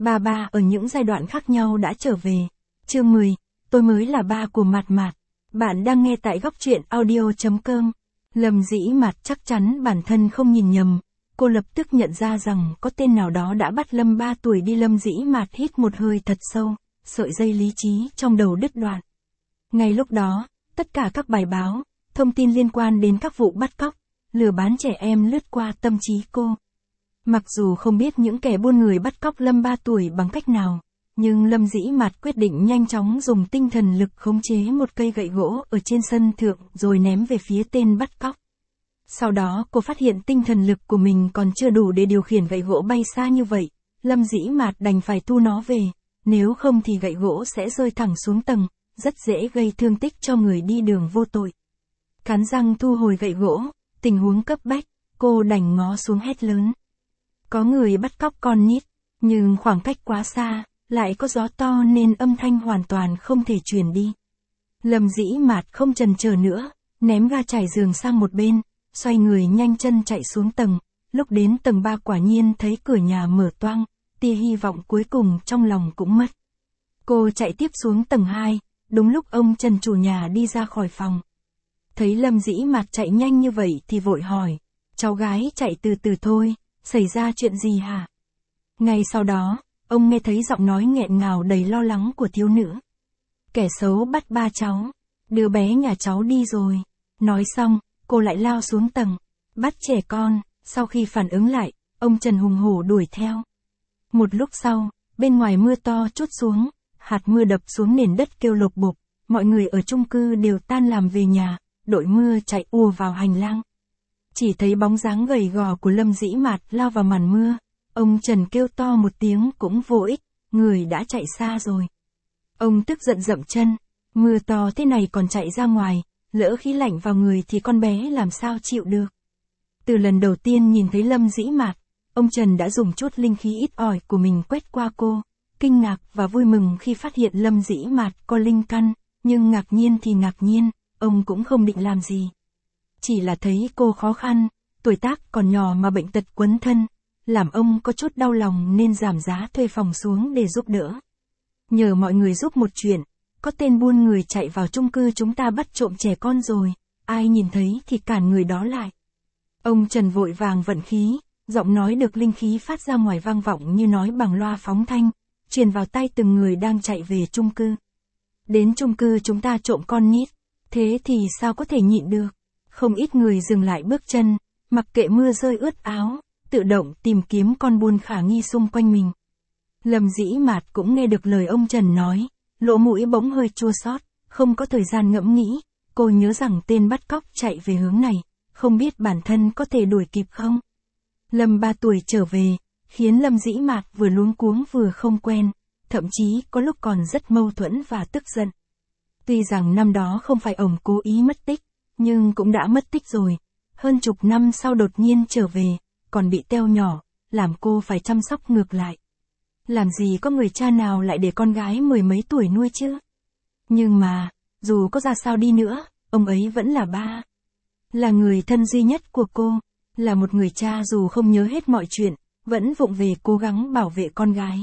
Ba ở những giai đoạn khác nhau đã trở về. Chương 10, tôi mới là ba của Mạt Mạt. Bạn đang nghe tại góc truyện audio.com. Lâm Dĩ Mạt chắc chắn bản thân không nhìn nhầm. Cô lập tức nhận ra rằng có tên nào đó đã bắt Lâm 3 tuổi đi. Lâm Dĩ Mạt hít một hơi thật sâu, sợi dây lý trí trong đầu đứt đoạn. Ngay lúc đó, tất cả các bài báo, thông tin liên quan đến các vụ bắt cóc, lừa bán trẻ em lướt qua tâm trí cô. Mặc dù không biết những kẻ buôn người bắt cóc Lâm 3 tuổi bằng cách nào, nhưng Lâm Dĩ Mạt quyết định nhanh chóng dùng tinh thần lực khống chế một cây gậy gỗ ở trên sân thượng rồi ném về phía tên bắt cóc. Sau đó cô phát hiện tinh thần lực của mình còn chưa đủ để điều khiển gậy gỗ bay xa như vậy. Lâm Dĩ Mạt đành phải thu nó về, nếu không thì gậy gỗ sẽ rơi thẳng xuống tầng, rất dễ gây thương tích cho người đi đường vô tội. Cắn răng thu hồi gậy gỗ, tình huống cấp bách, cô đành ngó xuống hét lớn. Có người bắt cóc con nít, nhưng khoảng cách quá xa, lại có gió to nên âm thanh hoàn toàn không thể truyền đi. Lâm Dĩ Mạt không chần chờ nữa, ném ga trải giường sang một bên, xoay người nhanh chân chạy xuống tầng. Lúc đến tầng 3 quả nhiên thấy cửa nhà mở toang, tia hy vọng cuối cùng trong lòng cũng mất. Cô chạy tiếp xuống tầng 2, đúng lúc ông Trần chủ nhà đi ra khỏi phòng. Thấy Lâm Dĩ Mạt chạy nhanh như vậy thì vội hỏi, cháu gái chạy từ từ thôi, xảy ra chuyện gì hả? Ngay sau đó, ông nghe thấy giọng nói nghẹn ngào đầy lo lắng của thiếu nữ. Kẻ xấu bắt ba cháu, đứa bé nhà cháu đi rồi. Nói xong, cô lại lao xuống tầng, bắt trẻ con. Sau khi phản ứng lại, ông Trần hùng hổ đuổi theo. Một lúc sau, bên ngoài mưa to trút xuống, hạt mưa đập xuống nền đất kêu lộc bộp, mọi người ở chung cư đều tan làm về nhà, đội mưa chạy ùa vào hành lang. Chỉ thấy bóng dáng gầy gò của Lâm Dĩ Mạt lao vào màn mưa, ông Trần kêu to một tiếng cũng vô ích, người đã chạy xa rồi. Ông tức giận dậm chân, mưa to thế này còn chạy ra ngoài, lỡ khí lạnh vào người thì con bé làm sao chịu được. Từ lần đầu tiên nhìn thấy Lâm Dĩ Mạt, ông Trần đã dùng chút linh khí ít ỏi của mình quét qua cô, kinh ngạc và vui mừng khi phát hiện Lâm Dĩ Mạt có linh căn, nhưng ngạc nhiên thì ngạc nhiên, ông cũng không định làm gì. Chỉ là thấy cô khó khăn, tuổi tác còn nhỏ mà bệnh tật quấn thân, làm ông có chút đau lòng nên giảm giá thuê phòng xuống để giúp đỡ. Nhờ mọi người giúp một chuyện, có tên buôn người chạy vào chung cư chúng ta bắt trộm trẻ con rồi, ai nhìn thấy thì cản người đó lại. Ông Trần vội vàng vận khí, giọng nói được linh khí phát ra ngoài vang vọng như nói bằng loa phóng thanh, truyền vào tay từng người đang chạy về chung cư. Đến chung cư chúng ta trộm con nít, thế thì sao có thể nhịn được. Không ít người dừng lại bước chân, mặc kệ mưa rơi ướt áo, tự động tìm kiếm con buôn khả nghi xung quanh mình. Lâm Dĩ Mạt cũng nghe được lời ông Trần nói, lỗ mũi bỗng hơi chua xót, không có thời gian ngẫm nghĩ, cô nhớ rằng tên bắt cóc chạy về hướng này, không biết bản thân có thể đuổi kịp không. Lâm 3 tuổi trở về, khiến Lâm Dĩ Mạt vừa luống cuống vừa không quen, thậm chí có lúc còn rất mâu thuẫn và tức giận. Tuy rằng năm đó không phải ổng cố ý mất tích, nhưng cũng đã mất tích rồi, hơn chục năm sau đột nhiên trở về, còn bị teo nhỏ, làm cô phải chăm sóc ngược lại. Làm gì có người cha nào lại để con gái mười mấy tuổi nuôi chứ? Nhưng mà, dù có ra sao đi nữa, ông ấy vẫn là ba. Là người thân duy nhất của cô, là một người cha dù không nhớ hết mọi chuyện, vẫn vụng về cố gắng bảo vệ con gái.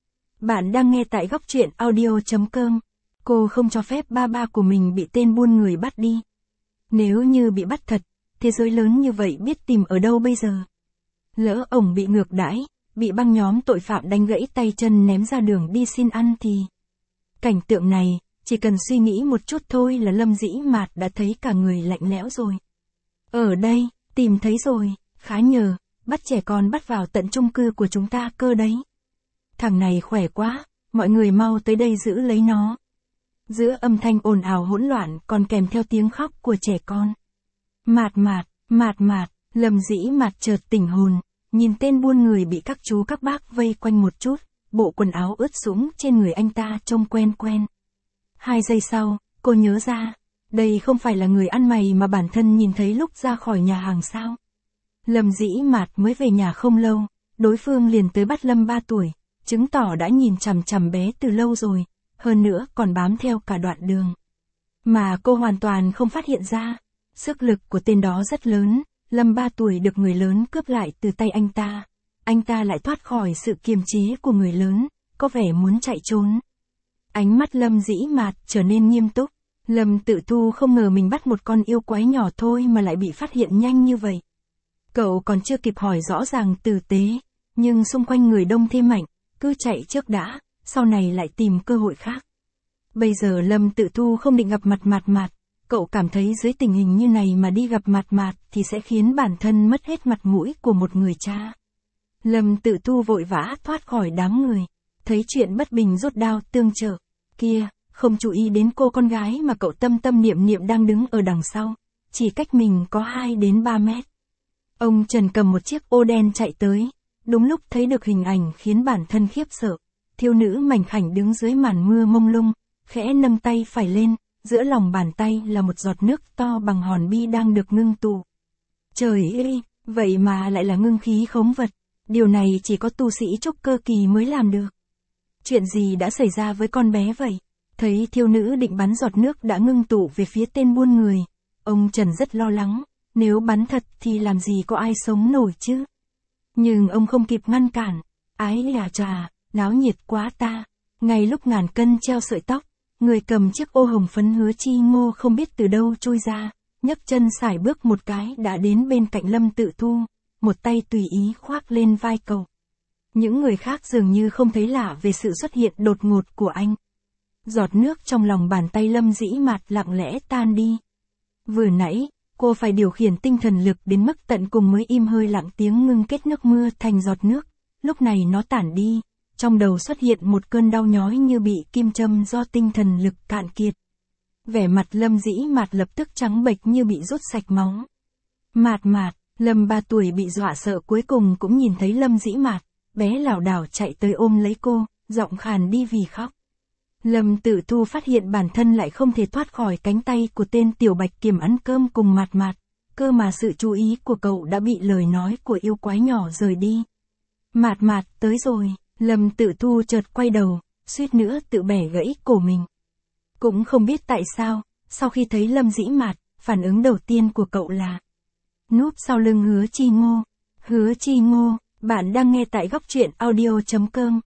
Bạn đang nghe tại góc truyện audio.com. Cô không cho phép ba của mình bị tên buôn người bắt đi. Nếu như bị bắt thật, thế giới lớn như vậy biết tìm ở đâu bây giờ? Lỡ ổng bị ngược đãi, bị băng nhóm tội phạm đánh gãy tay chân ném ra đường đi xin ăn thì... Cảnh tượng này, chỉ cần suy nghĩ một chút thôi là Lâm Dĩ Mạt đã thấy cả người lạnh lẽo rồi. Ở đây, tìm thấy rồi, khá nhờ, bắt trẻ con bắt vào tận chung cư của chúng ta cơ đấy. Thằng này khỏe quá, mọi người mau tới đây giữ lấy nó. Giữa âm thanh ồn ào hỗn loạn còn kèm theo tiếng khóc của trẻ con. Mạt Mạt, Lâm Dĩ Mạt chợt tỉnh hồn, nhìn tên buôn người bị các chú các bác vây quanh một chút, bộ quần áo ướt sũng trên người anh ta trông quen quen. 2 giây sau, cô nhớ ra, đây không phải là người ăn mày mà bản thân nhìn thấy lúc ra khỏi nhà hàng sao. Lâm Dĩ Mạt mới về nhà không lâu, đối phương liền tới bắt Lâm 3 tuổi, chứng tỏ đã nhìn chằm chằm bé từ lâu rồi, hơn nữa còn bám theo cả đoạn đường. Mà cô hoàn toàn không phát hiện ra, sức lực của tên đó rất lớn, Lâm 3 tuổi được người lớn cướp lại từ tay anh ta. anh ta lại thoát khỏi sự kiềm chế của người lớn, có vẻ muốn chạy trốn. Ánh mắt Lâm Dĩ Mạt trở nên nghiêm túc. Lâm Tự Thu không ngờ mình bắt một con yêu quái nhỏ thôi mà lại bị phát hiện nhanh như vậy. Cậu còn chưa kịp hỏi rõ ràng tử tế, nhưng xung quanh người đông thêm mạnh, cứ chạy trước đã, sau này lại tìm cơ hội khác. Bây giờ Lâm Tự Thu không định gặp mặt Mạt Mạt, cậu cảm thấy dưới tình hình như này mà đi gặp Mạt Mạt thì sẽ khiến bản thân mất hết mặt mũi của một người cha. Lâm Tự Thu vội vã thoát khỏi đám người, thấy chuyện bất bình rút đao tương trợ. Kia, không chú ý đến cô con gái mà cậu tâm tâm niệm niệm đang đứng ở đằng sau, chỉ cách mình có 2 đến 3 mét. Ông Trần cầm một chiếc ô đen chạy tới, đúng lúc thấy được hình ảnh khiến bản thân khiếp sợ. Thiếu nữ mảnh khảnh đứng dưới màn mưa mông lung, khẽ nâng tay phải lên, giữa lòng bàn tay là một giọt nước to bằng hòn bi đang được ngưng tụ. Trời ơi, vậy mà lại là ngưng khí khống vật, điều này chỉ có tu sĩ trúc cơ kỳ mới làm được. Chuyện gì đã xảy ra với con bé vậy? Thấy thiếu nữ định bắn giọt nước đã ngưng tụ về phía tên buôn người, ông Trần rất lo lắng, nếu bắn thật thì làm gì có ai sống nổi chứ. Nhưng ông không kịp ngăn cản, ái là trà, náo nhiệt quá ta. Ngay lúc ngàn cân treo sợi tóc, người cầm chiếc ô hồng phấn Hứa Chi Ngô không biết từ đâu trôi ra, nhấc chân sải bước một cái đã đến bên cạnh Lâm Tự Thu, một tay tùy ý khoác lên vai cậu. Những người khác dường như không thấy lạ về sự xuất hiện đột ngột của anh. Giọt nước trong lòng bàn tay Lâm Dĩ Mạt lặng lẽ tan đi. Vừa nãy, cô phải điều khiển tinh thần lực đến mức tận cùng mới im hơi lặng tiếng ngưng kết nước mưa thành giọt nước, lúc này nó tản đi, trong đầu xuất hiện một cơn đau nhói như bị kim châm do tinh thần lực cạn kiệt. Vẻ mặt Lâm Dĩ Mạt lập tức trắng bệch như bị rút sạch máu. Mạt Mạt, Lâm 3 tuổi bị dọa sợ cuối cùng cũng nhìn thấy Lâm Dĩ Mạt, bé lảo đảo chạy tới ôm lấy cô, giọng khàn đi vì khóc. Lâm Tự Thu phát hiện bản thân lại không thể thoát khỏi cánh tay của tên tiểu bạch kiểm ăn cơm cùng Mạt Mạt, cơ mà sự chú ý của cậu đã bị lời nói của yêu quái nhỏ rời đi. Mạt Mạt tới rồi, Lâm Tự Thu chợt quay đầu, suýt nữa tự bẻ gãy cổ mình. Cũng không biết tại sao, sau khi thấy Lâm Dĩ Mạt, phản ứng đầu tiên của cậu là núp sau lưng Hứa Chi Ngô. Hứa Chi Ngô, bạn đang nghe tại góc truyện audio.com.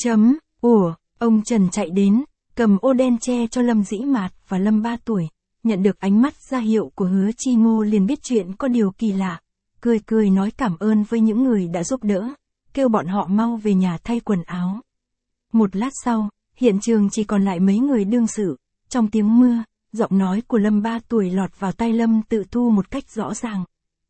Ông Trần chạy đến, cầm ô đen che cho Lâm Dĩ Mạt và Lâm 3 tuổi, nhận được ánh mắt ra hiệu của Hứa Chi Ngô liền biết chuyện có điều kỳ lạ, cười cười nói cảm ơn với những người đã giúp đỡ, kêu bọn họ mau về nhà thay quần áo. Một lát sau, hiện trường chỉ còn lại mấy người đương sự, trong tiếng mưa, giọng nói của Lâm 3 tuổi lọt vào tai Lâm Tự Thu một cách rõ ràng.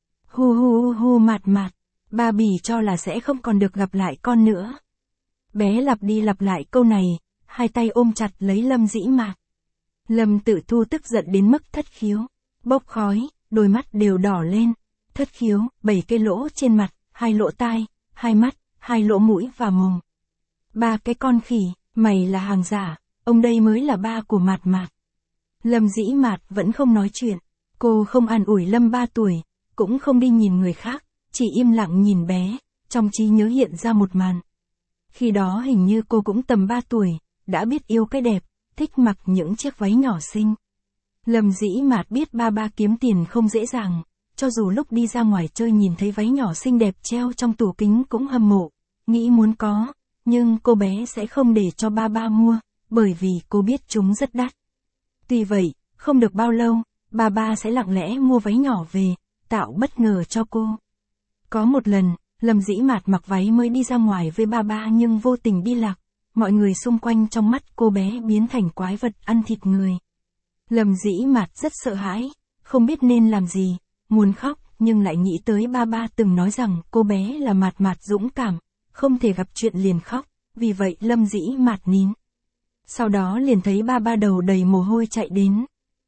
Hu Mạt Mạt, ba bỉ cho là sẽ không còn được gặp lại con nữa. Bé lặp đi lặp lại câu này, hai tay ôm chặt lấy Lâm Dĩ Mạt. Lâm Tự Thu tức giận đến mức thất khiếu, bốc khói, đôi mắt đều đỏ lên. Thất khiếu, 7 cái lỗ trên mặt, 2 lỗ tai, 2 mắt, 2 lỗ mũi và mồm. 3 cái con khỉ, mày là hàng giả, ông đây mới là ba của Mạt Mạt. Lâm Dĩ Mạt vẫn không nói chuyện, cô không an ủi Lâm 3 tuổi, cũng không đi nhìn người khác, chỉ im lặng nhìn bé, trong trí nhớ hiện ra một màn. Khi đó hình như cô cũng tầm 3 tuổi, đã biết yêu cái đẹp, thích mặc những chiếc váy nhỏ xinh. Lâm Dĩ Mạt biết ba kiếm tiền không dễ dàng, cho dù lúc đi ra ngoài chơi nhìn thấy váy nhỏ xinh đẹp treo trong tủ kính cũng hâm mộ, nghĩ muốn có, nhưng cô bé sẽ không để cho ba mua, bởi vì cô biết chúng rất đắt. Tuy vậy, không được bao lâu, ba sẽ lặng lẽ mua váy nhỏ về, tạo bất ngờ cho cô. Có một lần, Lâm Dĩ Mạt mặc váy mới đi ra ngoài với ba nhưng vô tình đi lạc, mọi người xung quanh trong mắt cô bé biến thành quái vật ăn thịt người. Lâm Dĩ Mạt rất sợ hãi, không biết nên làm gì, muốn khóc nhưng lại nghĩ tới ba từng nói rằng cô bé là Mạt Mạt dũng cảm, không thể gặp chuyện liền khóc, vì vậy Lâm Dĩ Mạt nín. Sau đó liền thấy ba đầu đầy mồ hôi chạy đến.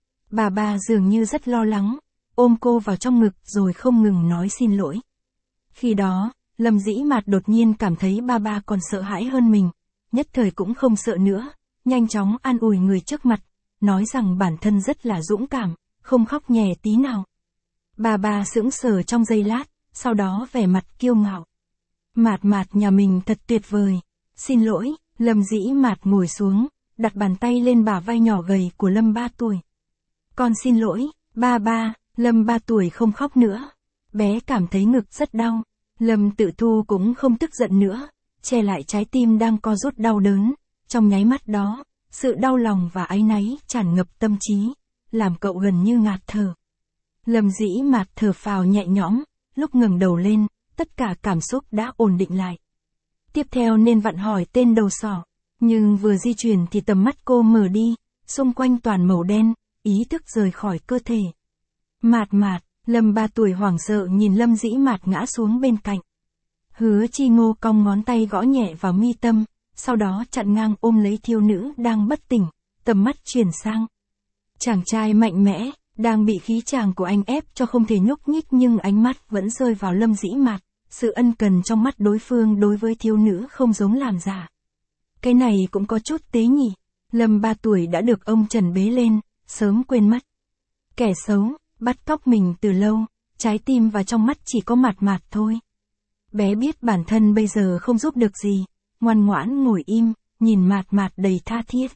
Ba dường như rất lo lắng, ôm cô vào trong ngực rồi không ngừng nói xin lỗi. Khi đó, Lâm Dĩ Mạt đột nhiên cảm thấy ba còn sợ hãi hơn mình, nhất thời cũng không sợ nữa, nhanh chóng an ủi người trước mặt, nói rằng bản thân rất là dũng cảm, không khóc nhè tí nào. Ba sững sờ trong giây lát, sau đó vẻ mặt kiêu ngạo. Mạt nhà mình thật tuyệt vời. Xin lỗi, Lâm Dĩ Mạt ngồi xuống, đặt bàn tay lên bả vai nhỏ gầy của Lâm 3 tuổi. Con xin lỗi, ba. Lâm 3 tuổi không khóc nữa. Bé cảm thấy ngực rất đau. Lâm Tự Thu cũng không tức giận nữa, che lại trái tim đang co rút đau đớn, trong nháy mắt đó, sự đau lòng và áy náy tràn ngập tâm trí, làm cậu gần như ngạt thở. Lâm Dĩ Mạt thở phào nhẹ nhõm, lúc ngẩng đầu lên, tất cả cảm xúc đã ổn định lại. Tiếp theo nên vặn hỏi tên đầu sỏ, nhưng vừa di chuyển thì tầm mắt cô mở đi, xung quanh toàn màu đen, ý thức rời khỏi cơ thể. Mạt Mạt, Lâm 3 tuổi hoảng sợ nhìn Lâm Dĩ Mạt ngã xuống bên cạnh. Hứa Chi Ngô cong ngón tay gõ nhẹ vào mi tâm, sau đó chặn ngang ôm lấy thiếu nữ đang bất tỉnh, tầm mắt chuyển sang. Chàng trai mạnh mẽ, đang bị khí chàng của anh ép cho không thể nhúc nhích nhưng ánh mắt vẫn rơi vào Lâm Dĩ Mạt, sự ân cần trong mắt đối phương đối với thiếu nữ không giống làm giả. Cái này cũng có chút tế nhỉ, Lâm 3 tuổi đã được ông Trần bế lên, sớm quên mất. Kẻ xấu, bắt cóc mình từ lâu, trái tim và trong mắt chỉ có Mạt Mạt thôi. Bé biết bản thân bây giờ không giúp được gì, ngoan ngoãn ngồi im, nhìn Mạt Mạt đầy tha thiết.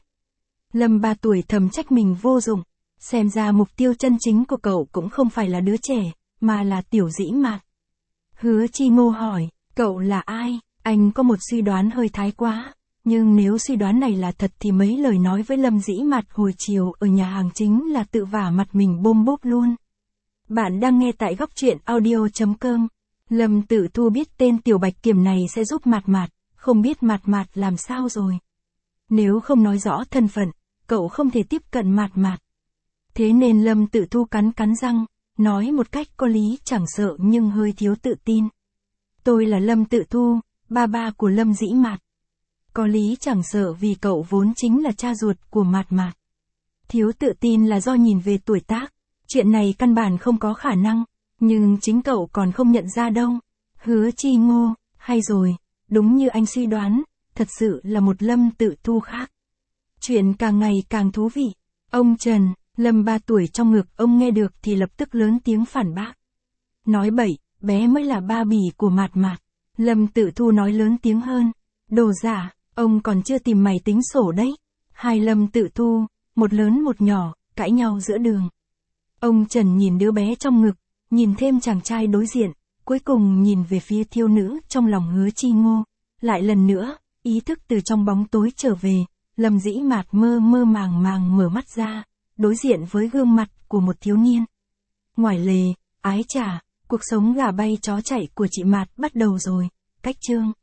Lâm 3 tuổi thầm trách mình vô dụng, xem ra mục tiêu chân chính của cậu cũng không phải là đứa trẻ, mà là Tiểu Dĩ Mạt. Hứa Chi Ngô hỏi, cậu là ai? Anh có một suy đoán hơi thái quá, nhưng nếu suy đoán này là thật thì mấy lời nói với Lâm Dĩ Mạt hồi chiều ở nhà hàng chính là tự vả mặt mình bôm bốp luôn. Bạn đang nghe tại góc truyện audio.com. Lâm Tự Thu biết tên Tiểu Bạch Kiểm này sẽ giúp Mạt Mạt, không biết Mạt Mạt làm sao rồi. Nếu không nói rõ thân phận, cậu không thể tiếp cận Mạt Mạt. Thế nên Lâm Tự Thu cắn răng, nói một cách có lý chẳng sợ nhưng hơi thiếu tự tin. Tôi là Lâm Tự Thu, ba của Lâm Dĩ Mạt. Có lý chẳng sợ vì cậu vốn chính là cha ruột của Mạt Mạt. Thiếu tự tin là do nhìn về tuổi tác, chuyện này căn bản không có khả năng, nhưng chính cậu còn không nhận ra đâu. Hứa Chi Ngô, hay rồi, đúng như anh suy đoán, thật sự là một Lâm Tự Thu khác. Chuyện càng ngày càng thú vị. Ông Trần, Lâm 3 tuổi trong ngực ông nghe được thì lập tức lớn tiếng phản bác. Nói bậy, bé mới là ba bỉ của Mạt Mạt. Lâm Tự Thu nói lớn tiếng hơn. Đồ giả, ông còn chưa tìm mày tính sổ đấy. Hai Lâm Tự Thu, một lớn một nhỏ, cãi nhau giữa đường. Ông Trần nhìn đứa bé trong ngực, nhìn thêm chàng trai đối diện, cuối cùng nhìn về phía thiếu nữ trong lòng Hứa Chi Ngô. Lại lần nữa, ý thức từ trong bóng tối trở về, Lâm Dĩ Mạt mơ màng mở mắt ra, đối diện với gương mặt của một thiếu niên. Ngoài lề, ái chà, cuộc sống gà bay chó chạy của chị Mạt bắt đầu rồi. Cách chương